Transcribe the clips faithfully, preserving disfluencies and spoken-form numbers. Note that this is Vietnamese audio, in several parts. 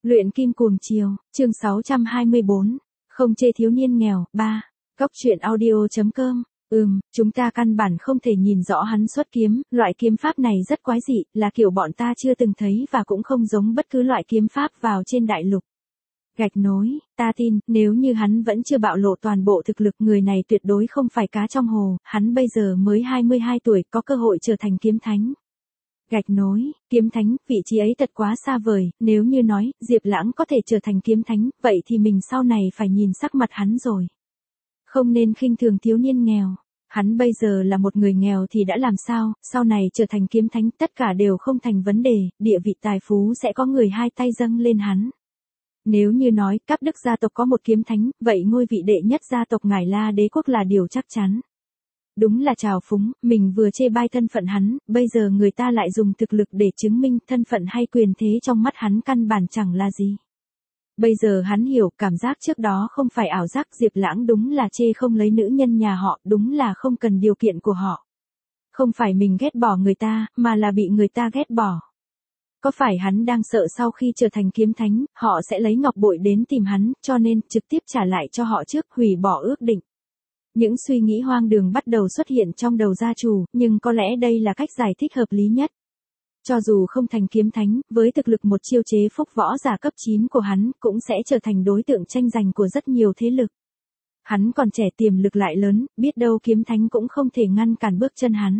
Luyện kim cuồng chiều, chương sáu trăm hai mươi bốn. Không chê thiếu niên nghèo, ba. Góc truyện audio.com. Ừm, chúng ta căn bản không thể nhìn rõ hắn xuất kiếm, loại kiếm pháp này rất quái dị, là kiểu bọn ta chưa từng thấy và cũng không giống bất cứ loại kiếm pháp vào trên đại lục. Gạch nối, ta tin, nếu như hắn vẫn chưa bạo lộ toàn bộ thực lực, người này tuyệt đối không phải cá trong hồ, hắn bây giờ mới hai mươi hai tuổi, có cơ hội trở thành kiếm thánh. Gạch nối, kiếm thánh, vị trí ấy thật quá xa vời, nếu như nói, Diệp Lãng có thể trở thành kiếm thánh, vậy thì mình sau này phải nhìn sắc mặt hắn rồi. Không nên khinh thường thiếu niên nghèo. Hắn bây giờ là một người nghèo thì đã làm sao, sau này trở thành kiếm thánh tất cả đều không thành vấn đề, địa vị tài phú sẽ có người hai tay dâng lên hắn. Nếu như nói, Cáp Đức gia tộc có một kiếm thánh, vậy ngôi vị đệ nhất gia tộc Ngải La Đế quốc là điều chắc chắn. Đúng là trào phúng, mình vừa chê bai thân phận hắn, bây giờ người ta lại dùng thực lực để chứng minh thân phận hay quyền thế trong mắt hắn căn bản chẳng là gì. Bây giờ hắn hiểu, cảm giác trước đó không phải ảo giác, Diệp Lãng đúng là chê không lấy nữ nhân nhà họ, đúng là không cần điều kiện của họ. Không phải mình ghét bỏ người ta, mà là bị người ta ghét bỏ. Có phải hắn đang sợ sau khi trở thành kiếm thánh, họ sẽ lấy ngọc bội đến tìm hắn, cho nên trực tiếp trả lại cho họ trước, hủy bỏ ước định. Những suy nghĩ hoang đường bắt đầu xuất hiện trong đầu gia chủ, nhưng có lẽ đây là cách giải thích hợp lý nhất. Cho dù không thành kiếm thánh, với thực lực một chiêu chế phúc võ giả cấp chín của hắn, cũng sẽ trở thành đối tượng tranh giành của rất nhiều thế lực. Hắn còn trẻ tiềm lực lại lớn, biết đâu kiếm thánh cũng không thể ngăn cản bước chân hắn.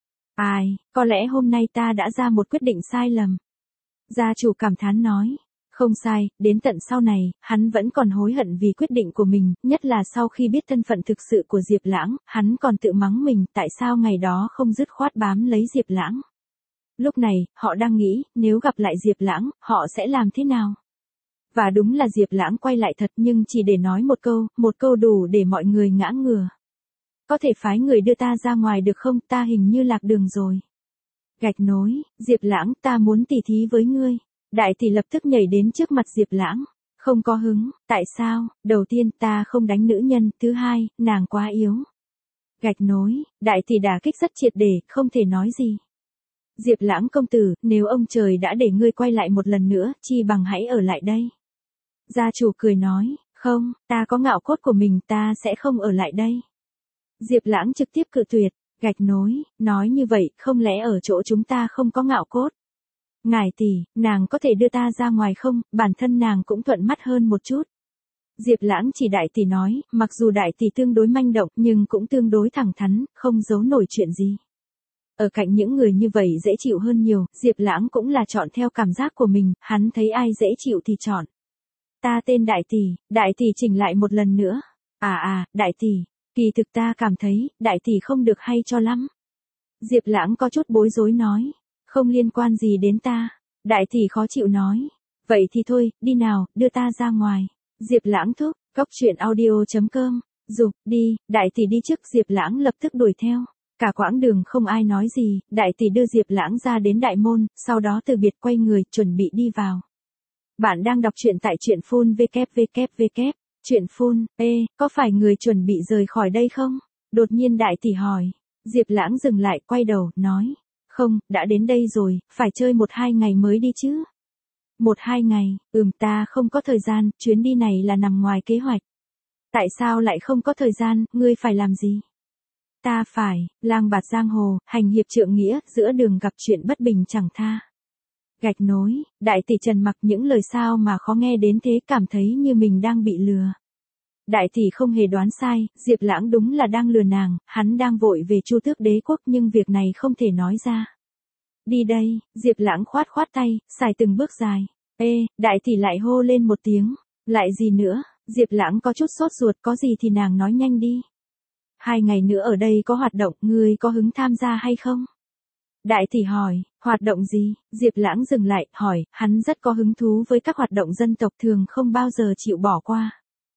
Ai, có lẽ hôm nay ta đã ra một quyết định sai lầm. Gia chủ cảm thán nói. Không sai, đến tận sau này, hắn vẫn còn hối hận vì quyết định của mình, nhất là sau khi biết thân phận thực sự của Diệp Lãng, hắn còn tự mắng mình tại sao ngày đó không dứt khoát bám lấy Diệp Lãng. Lúc này, họ đang nghĩ, nếu gặp lại Diệp Lãng, họ sẽ làm thế nào? Và đúng là Diệp Lãng quay lại thật nhưng chỉ để nói một câu, một câu đủ để mọi người ngã ngửa. Có thể phái người đưa ta ra ngoài được không, ta hình như lạc đường rồi. Gạch nối, Diệp Lãng, ta muốn tỉ thí với ngươi. Đại tỷ lập tức nhảy đến trước mặt Diệp Lãng. Không có hứng, tại sao? Đầu tiên, ta không đánh nữ nhân, thứ hai, nàng quá yếu. Gạch nối, đại tỷ đả kích rất triệt để, không thể nói gì. Diệp Lãng công tử, nếu ông trời đã để ngươi quay lại một lần nữa, chi bằng hãy ở lại đây. Gia chủ cười nói, không, ta có ngạo cốt của mình, ta sẽ không ở lại đây. Diệp Lãng trực tiếp cự tuyệt, gạch nối, nói như vậy, không lẽ ở chỗ chúng ta không có ngạo cốt? Ngài tỷ, nàng có thể đưa ta ra ngoài không, bản thân nàng cũng thuận mắt hơn một chút. Diệp Lãng chỉ đại tỷ nói, mặc dù đại tỷ tương đối manh động nhưng cũng tương đối thẳng thắn, không giấu nổi chuyện gì. Ở cạnh những người như vậy dễ chịu hơn nhiều, Diệp Lãng cũng là chọn theo cảm giác của mình, hắn thấy ai dễ chịu thì chọn. Ta tên đại tỷ, đại tỷ chỉnh lại một lần nữa. À à, đại tỷ, kỳ thực ta cảm thấy, đại tỷ không được hay cho lắm. Diệp Lãng có chút bối rối nói. Không liên quan gì đến ta. Đại tỷ khó chịu nói. Vậy thì thôi, đi nào, đưa ta ra ngoài. Diệp Lãng thúc, góc truyện audio.com. Dục, đi, đại tỷ đi trước, Diệp Lãng lập tức đuổi theo. Cả quãng đường không ai nói gì, đại tỷ đưa Diệp Lãng ra đến đại môn, sau đó từ biệt quay người, chuẩn bị đi vào. Bạn đang đọc truyện tại truyện phun vê kép vê kép vê kép. Truyện phun, ê, có phải người chuẩn bị rời khỏi đây không? Đột nhiên đại tỷ hỏi. Diệp Lãng dừng lại, quay đầu, nói. Không, đã đến đây rồi, phải chơi một hai ngày mới đi chứ. Một hai ngày, ừm ta không có thời gian, chuyến đi này là nằm ngoài kế hoạch. Tại sao lại không có thời gian, ngươi phải làm gì? Ta phải, lang bạt giang hồ, hành hiệp trượng nghĩa, giữa đường gặp chuyện bất bình chẳng tha. Gạch nối, đại tỷ trần mặc những lời sao mà khó nghe đến thế, cảm thấy như mình đang bị lừa. Đại tỷ không hề đoán sai, Diệp Lãng đúng là đang lừa nàng, hắn đang vội về Chu Tước Đế quốc nhưng việc này không thể nói ra. Đi đây, Diệp Lãng khoát khoát tay, xài từng bước dài. Ê, đại tỷ lại hô lên một tiếng. Lại gì nữa, Diệp Lãng có chút sốt ruột, có gì thì nàng nói nhanh đi. Hai ngày nữa ở đây có hoạt động, ngươi có hứng tham gia hay không? Đại tỷ hỏi, hoạt động gì? Diệp Lãng dừng lại, hỏi, hắn rất có hứng thú với các hoạt động dân tộc thường không bao giờ chịu bỏ qua.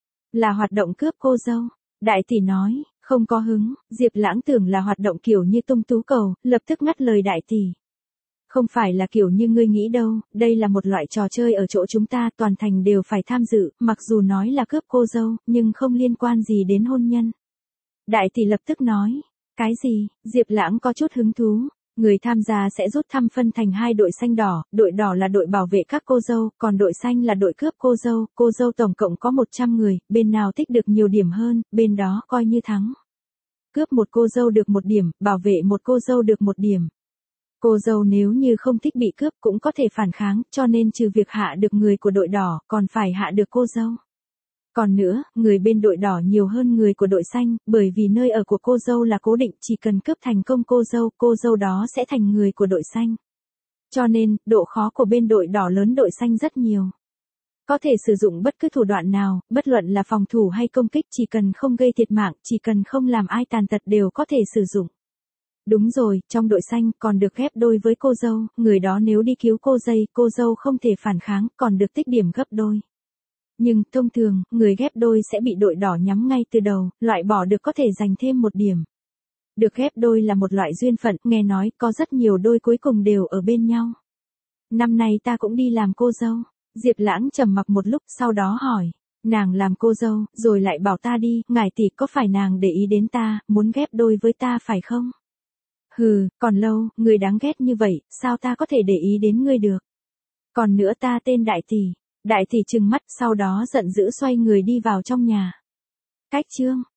Là hoạt động cướp cô dâu. Đại tỷ nói, không có hứng, Diệp Lãng tưởng là hoạt động kiểu như tung tú cầu, lập tức ngắt lời đại tỷ. Không phải là kiểu như ngươi nghĩ đâu, đây là một loại trò chơi ở chỗ chúng ta toàn thành đều phải tham dự, mặc dù nói là cướp cô dâu, nhưng không liên quan gì đến hôn nhân. Đại tỷ lập tức nói, cái gì, Diệp Lãng có chút hứng thú. Người tham gia sẽ rút thăm phân thành hai đội xanh đỏ, đội đỏ là đội bảo vệ các cô dâu, còn đội xanh là đội cướp cô dâu, cô dâu tổng cộng có một trăm người, bên nào tích được nhiều điểm hơn, bên đó coi như thắng. Cướp một cô dâu được một điểm, bảo vệ một cô dâu được một điểm. Cô dâu nếu như không thích bị cướp cũng có thể phản kháng, cho nên trừ việc hạ được người của đội đỏ, còn phải hạ được cô dâu. Còn nữa, người bên đội đỏ nhiều hơn người của đội xanh, bởi vì nơi ở của cô dâu là cố định, chỉ cần cướp thành công cô dâu, cô dâu đó sẽ thành người của đội xanh. Cho nên, độ khó của bên đội đỏ lớn đội xanh rất nhiều. Có thể sử dụng bất cứ thủ đoạn nào, bất luận là phòng thủ hay công kích, chỉ cần không gây thiệt mạng, chỉ cần không làm ai tàn tật đều có thể sử dụng. Đúng rồi, trong đội xanh còn được ghép đôi với cô dâu, người đó nếu đi cứu cô dây, cô dâu không thể phản kháng, còn được tích điểm gấp đôi. Nhưng, thông thường, người ghép đôi sẽ bị đội đỏ nhắm ngay từ đầu, loại bỏ được có thể giành thêm một điểm. Được ghép đôi là một loại duyên phận, nghe nói có rất nhiều đôi cuối cùng đều ở bên nhau. Năm nay ta cũng đi làm cô dâu. Diệp Lãng trầm mặc một lúc sau đó hỏi. Nàng làm cô dâu, rồi lại bảo ta đi, ngài tỷ có phải nàng để ý đến ta, muốn ghép đôi với ta phải không? Hừ, còn lâu, người đáng ghét như vậy, sao ta có thể để ý đến ngươi được? Còn nữa ta tên Đại tỷ. Đại tỷ trừng mắt, sau đó giận dữ xoay người đi vào trong nhà. Cách chương